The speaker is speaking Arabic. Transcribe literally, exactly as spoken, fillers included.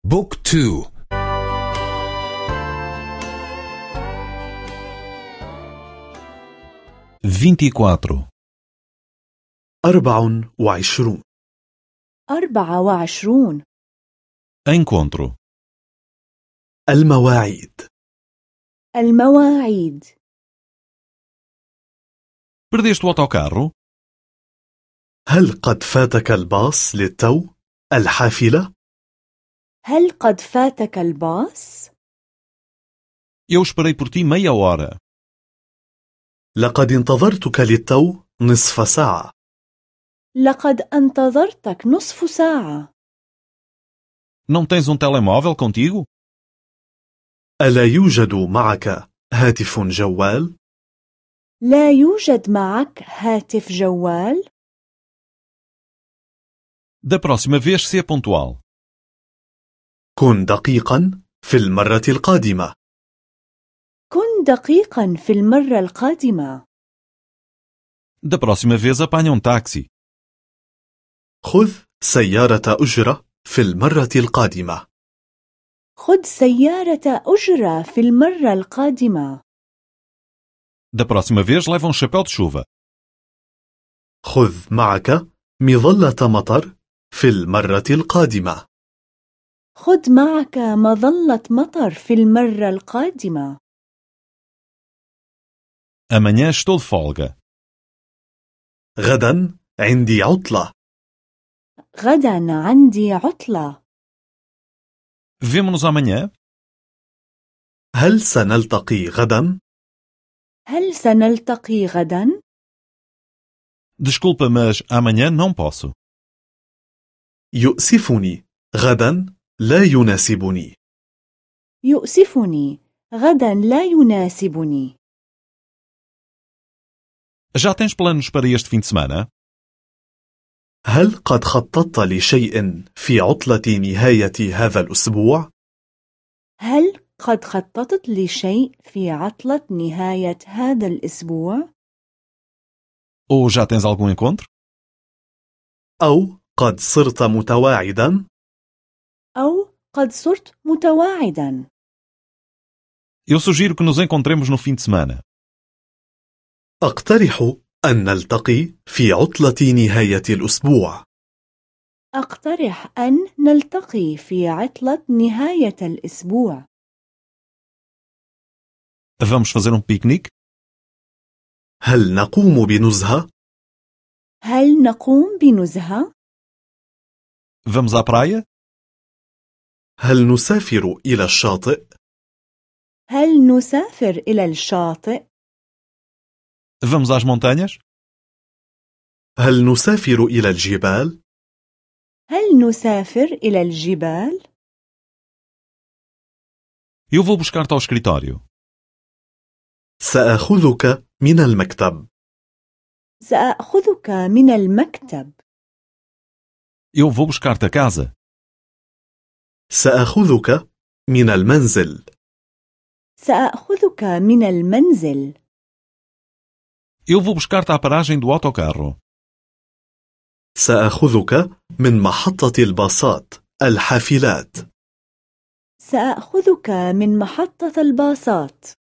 بوك تو. vinte e quatro. أربع وعشرون. أربعة وعشرون. Encontro. المواعيد. المواعيد. Perdeste o autocarro? هل قد فاتك الباص للتو؟ الحافلة؟ هل قد فاتك الباص؟ Eu esperei por ti meia hora. لقد انتظرتك للتو نصف ساعة. لقد انتظرتك نصف ساعة. Não tens um telemóvel contigo? ألا يوجد معك هاتف جوال؟ لا يوجد معك هاتف جوال؟ Da próxima vez, seja pontual. كن دقيقا في المرة القادمة. كن دقيقا في المرة القادمة. Da próxima vez, apanha um táxi. خذ سيارة أجرة في المرة القادمة. خذ سيارة أجرة في المرة القادمة. Da próxima vez, leva um chapéu de chuva. خذ معك مظلة مطر في المرة القادمة. خذ معك مظلة مطر في المرة القادمة. Amanhã estou de folga. غدا عندي عطلة. غدا عندي عطلة. Vemo-nos amanhã? هل سنلتقي غدا؟ هل سنلتقي غدا؟ Desculpa, mas amanhã não posso. يؤسفني، غدا لا يناسبني. يؤسفني، غدا لا يناسبني. Já tens planos para este fim de semana? هل قد خططت لشيء في عطلة نهاية هذا الأسبوع؟ هل قد خططت لشيء في عطلة نهاية هذا الأسبوع؟ Ou já tens algum encontro? أو قد صرت متواعدا؟ أو قد صرت متواعدا. Eu sugiro que nos encontremos no fim de semana. أقترح أن نلتقي في عطلة نهاية الأسبوع. أقترح أن نلتقي في عطلة نهاية الأسبوع. Vamos fazer um piquenique? هل نقوم بنزهة؟ هل نقوم بنزهة؟ Vamos à praia? هل نسافر إلى الشاطئ؟ هل نسافر إلى الشاطئ؟ Vamos às montanhas? هل نسافر إلى الجبال؟ هل نسافر إلى الجبال؟ Eu vou buscar-te ao escritório. سأخذك من المكتب. سأخذك من المكتب. Eu vou buscar-te a casa. سأخذك من المنزل. سأخذك من المنزل. Eu vou buscar-te à paragem do autocarro. سأخذك من محطة الباصات الحافلات. سأخذك من محطة الباصات.